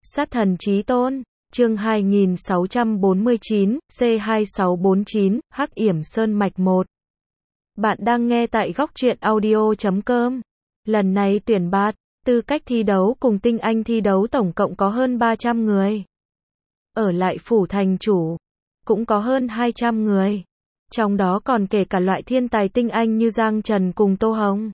Sát thần chí tôn, chương 2649, C2649, Hắc Yểm Sơn Mạch 1. Bạn đang nghe tại góc truyện audio.com. Lần này tuyển bạt, tư cách thi đấu cùng tinh anh thi đấu tổng cộng có hơn 300 người. Ở lại phủ thành chủ, cũng có hơn 200 người. Trong đó còn kể cả loại thiên tài tinh anh như Giang Trần cùng Tô Hồng.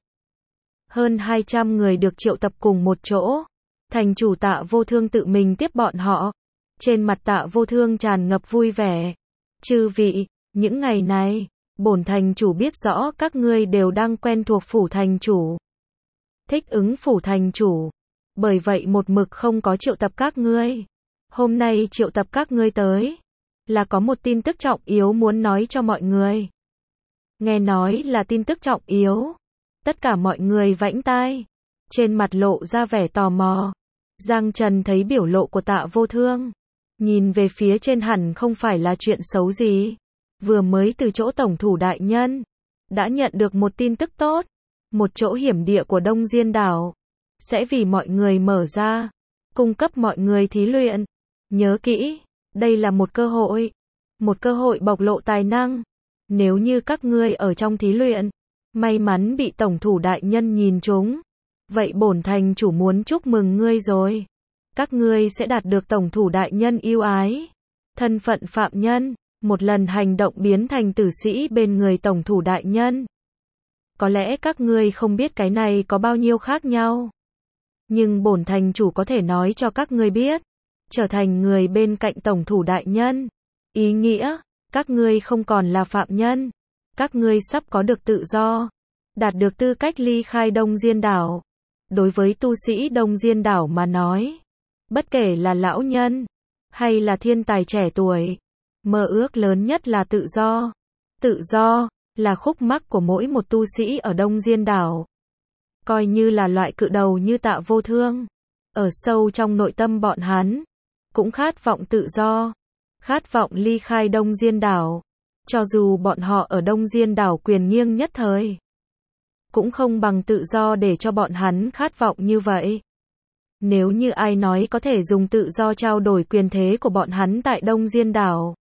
Hơn 200 người được triệu tập cùng một chỗ. Thành chủ Tạ Vô Thương tự mình tiếp bọn họ. Trên mặt Tạ Vô Thương tràn ngập vui vẻ. Chư vị, những ngày này, bổn thành chủ biết rõ các ngươi đều đang quen thuộc phủ thành chủ. Thích ứng phủ thành chủ. Bởi vậy một mực không có triệu tập các ngươi. Hôm nay triệu tập các ngươi tới, là có một tin tức trọng yếu muốn nói cho mọi người. Nghe nói là tin tức trọng yếu. Tất cả mọi người vãnh tai. Trên mặt lộ ra vẻ tò mò. Giang Trần thấy biểu lộ của Tạ Vô Thương. Nhìn về phía trên hẳn không phải là chuyện xấu gì. Vừa mới từ chỗ tổng thủ đại nhân. Đã nhận được một tin tức tốt. Một chỗ hiểm địa của Đông Diên Đảo. Sẽ vì mọi người mở ra. Cung cấp mọi người thí luyện. Nhớ kỹ. Đây là một cơ hội. Một cơ hội bộc lộ tài năng. Nếu như các ngươi ở trong thí luyện. May mắn bị tổng thủ đại nhân nhìn trúng. Vậy bổn thành chủ muốn chúc mừng ngươi rồi. Các ngươi sẽ đạt được tổng thủ đại nhân yêu ái. Thân phận phạm nhân. Một lần hành động biến thành tử sĩ bên người tổng thủ đại nhân. Có lẽ các ngươi không biết cái này có bao nhiêu khác nhau. Nhưng bổn thành chủ có thể nói cho các ngươi biết. Trở thành người bên cạnh tổng thủ đại nhân. Ý nghĩa, các ngươi không còn là phạm nhân. Các ngươi sắp có được tự do. Đạt được tư cách ly khai Đông Diên Đảo. Đối với tu sĩ Đông Diên Đảo mà nói. Bất kể là lão nhân. Hay là thiên tài trẻ tuổi. Mơ ước lớn nhất là tự do. Tự do là khúc mắc của mỗi một tu sĩ ở Đông Diên Đảo. Coi như là loại cự đầu như Tạ Vô Thương. Ở sâu trong nội tâm bọn hắn. Cũng khát vọng tự do. Khát vọng ly khai Đông Diên Đảo. Cho dù bọn họ ở Đông Diên Đảo quyền nghiêng nhất thời. Cũng không bằng tự do để cho bọn hắn khát vọng như vậy. Nếu như ai nói có thể dùng tự do trao đổi quyền thế của bọn hắn tại Đông Diên Đảo.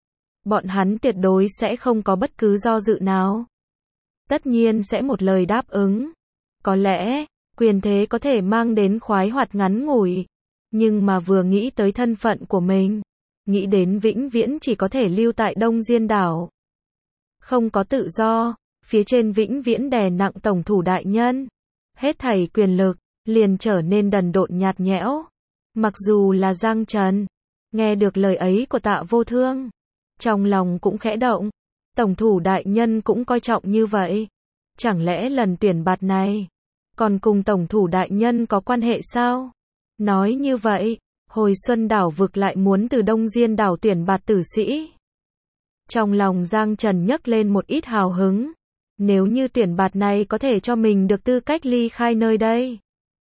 Bọn hắn tuyệt đối sẽ không có bất cứ do dự nào. Tất nhiên sẽ một lời đáp ứng. Có lẽ, quyền thế có thể mang đến khoái hoạt ngắn ngủi. Nhưng mà vừa nghĩ tới thân phận của mình. Nghĩ đến vĩnh viễn chỉ có thể lưu tại Đông Diên Đảo. Không có tự do. Phía trên vĩnh viễn đè nặng tổng thủ đại nhân. Hết thảy quyền lực, liền trở nên đần độn nhạt nhẽo. Mặc dù là Giang Trần. Nghe được lời ấy của Tạ Vô Thương. Trong lòng cũng khẽ động. Tổng thủ đại nhân cũng coi trọng như vậy. Chẳng lẽ lần tuyển bạt này. Còn cùng tổng thủ đại nhân có quan hệ sao? Nói như vậy. Hồi Xuân Đảo vực lại muốn từ Đông Diên Đảo tuyển bạt tử sĩ. Trong lòng Giang Trần nhấc lên một ít hào hứng. Nếu như tuyển bạt này có thể cho mình được tư cách ly khai nơi đây.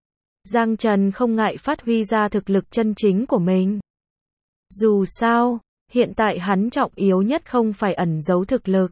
Giang Trần không ngại phát huy ra thực lực chân chính của mình. Dù sao, hiện tại hắn trọng yếu nhất không phải ẩn giấu thực lực.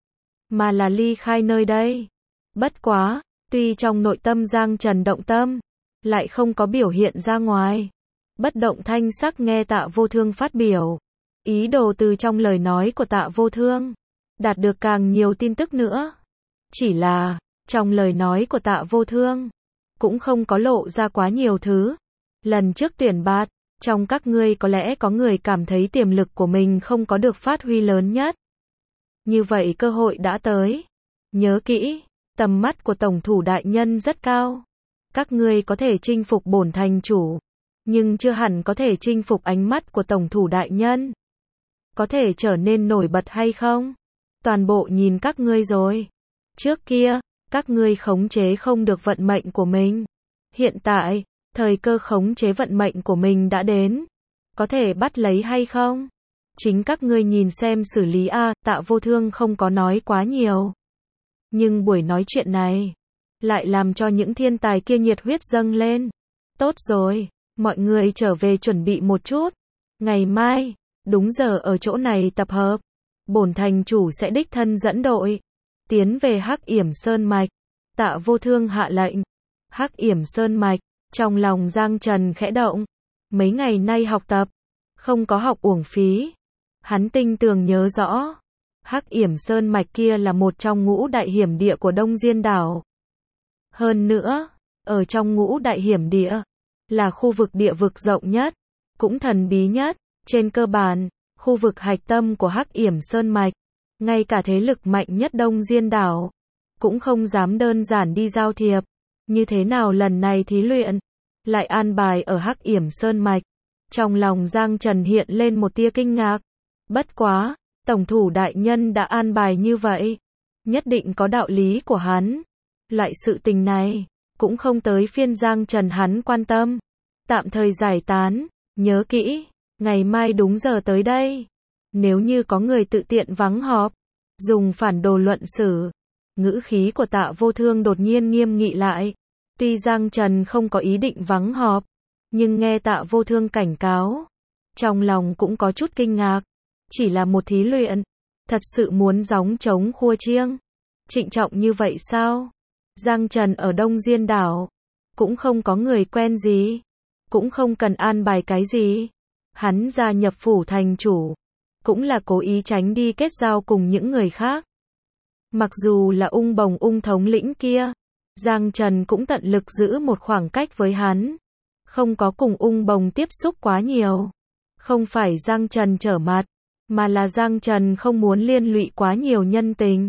Mà là ly khai nơi đây. Bất quá, tuy trong nội tâm Giang Trần động tâm. Lại không có biểu hiện ra ngoài. Bất động thanh sắc nghe Tạ Vô Thương phát biểu. Ý đồ từ trong lời nói của Tạ Vô Thương. Đạt được càng nhiều tin tức nữa. Chỉ là, trong lời nói của Tạ Vô Thương. Cũng không có lộ ra quá nhiều thứ. Lần trước tuyển bạt. Trong các ngươi có lẽ có người cảm thấy tiềm lực của mình không có được phát huy lớn nhất. Như vậy cơ hội đã tới. Nhớ kỹ, tầm mắt của tổng thủ đại nhân rất cao. Các ngươi có thể chinh phục bổn thành chủ. Nhưng chưa hẳn có thể chinh phục ánh mắt của tổng thủ đại nhân. Có thể trở nên nổi bật hay không? Toàn bộ nhìn các ngươi rồi. Trước kia, các ngươi khống chế không được vận mệnh của mình. Hiện tại, thời cơ khống chế vận mệnh của mình đã đến. Có thể bắt lấy hay không? Chính các ngươi nhìn xem xử lý a. Tạ Vô Thương không có nói quá nhiều. Nhưng buổi nói chuyện này lại làm cho những thiên tài kia nhiệt huyết dâng lên. Tốt rồi, mọi người trở về chuẩn bị một chút. Ngày mai, đúng giờ ở chỗ này tập hợp. Bổn thành chủ sẽ đích thân dẫn đội. Tiến về Hắc Yểm Sơn Mạch. Tạ Vô Thương hạ lệnh. Hắc Yểm Sơn Mạch. Trong lòng Giang Trần khẽ động. Mấy ngày nay học tập, không có học uổng phí. Hắn tinh tường nhớ rõ, Hắc Yểm Sơn mạch kia là một trong ngũ đại hiểm địa của Đông Diên đảo. Hơn nữa, ở trong ngũ đại hiểm địa, là khu vực địa vực rộng nhất, cũng thần bí nhất. Trên cơ bản, khu vực hạch tâm của Hắc Yểm Sơn mạch, ngay cả thế lực mạnh nhất Đông Diên đảo, cũng không dám đơn giản đi giao thiệp. Như thế nào lần này thí luyện, lại an bài ở Hắc Yểm Sơn mạch? Trong lòng Giang Trần hiện lên một tia kinh ngạc. Bất quá, tổng thủ đại nhân đã an bài như vậy, nhất định có đạo lý của hắn. Loại sự tình này, cũng không tới phiên Giang Trần hắn quan tâm. Tạm thời giải tán, nhớ kỹ, ngày mai đúng giờ tới đây. Nếu như có người tự tiện vắng họp, dùng phản đồ luận xử. Ngữ khí của Tạ Vô Thương đột nhiên nghiêm nghị lại. Tuy Giang Trần không có ý định vắng họp, nhưng nghe Tạ Vô Thương cảnh cáo, trong lòng cũng có chút kinh ngạc. Chỉ là một thí luyện, thật sự muốn gióng trống khua chiêng, trịnh trọng như vậy sao? Giang Trần ở Đông Diên đảo, cũng không có người quen gì, cũng không cần an bài cái gì. Hắn gia nhập phủ thành chủ, cũng là cố ý tránh đi kết giao cùng những người khác. Mặc dù là Ung Bồng Ung thống lĩnh kia, Giang Trần cũng tận lực giữ một khoảng cách với hắn, không có cùng Ung Bồng tiếp xúc quá nhiều. Không phải Giang Trần trở mặt, mà là Giang Trần không muốn liên lụy quá nhiều nhân tình.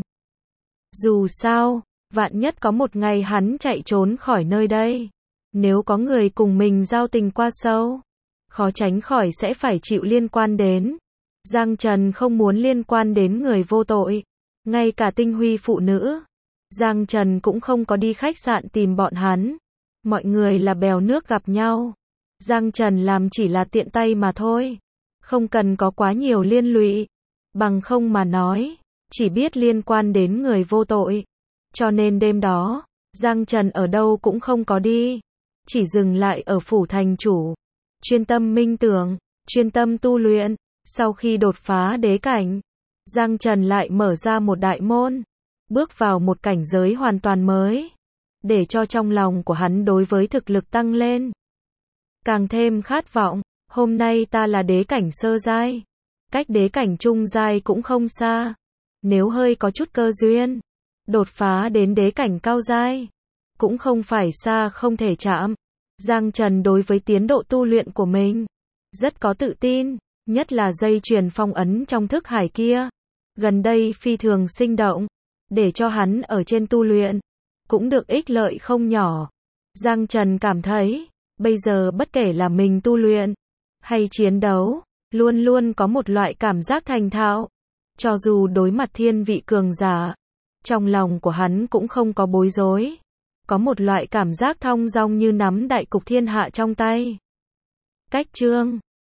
Dù sao, vạn nhất có một ngày hắn chạy trốn khỏi nơi đây, nếu có người cùng mình giao tình qua sâu, khó tránh khỏi sẽ phải chịu liên quan đến. Giang Trần không muốn liên quan đến người vô tội, ngay cả tinh huy phụ nữ. Giang Trần cũng không có đi khách sạn tìm bọn hắn. Mọi người là bèo nước gặp nhau. Giang Trần làm chỉ là tiện tay mà thôi, không cần có quá nhiều liên lụy. Bằng không mà nói, chỉ biết liên quan đến người vô tội. Cho nên đêm đó, Giang Trần ở đâu cũng không có đi, chỉ dừng lại ở phủ thành chủ, chuyên tâm minh tưởng, chuyên tâm tu luyện. Sau khi đột phá đế cảnh, Giang Trần lại mở ra một đại môn, bước vào một cảnh giới hoàn toàn mới, để cho trong lòng của hắn đối với thực lực tăng lên, càng thêm khát vọng. Hôm nay ta là đế cảnh sơ giai, cách đế cảnh trung giai cũng không xa. Nếu hơi có chút cơ duyên, đột phá đến đế cảnh cao giai, cũng không phải xa không thể chạm. Giang Trần đối với tiến độ tu luyện của mình rất có tự tin, nhất là dây chuyền phong ấn trong thức hải kia, gần đây phi thường sinh động, để cho hắn ở trên tu luyện cũng được ích lợi không nhỏ. Giang Trần cảm thấy, bây giờ bất kể là mình tu luyện hay chiến đấu, luôn luôn có một loại cảm giác thành thạo. Cho dù đối mặt thiên vị cường giả, trong lòng của hắn cũng không có bối rối, có một loại cảm giác thong dong như nắm đại cục thiên hạ trong tay. Cách chương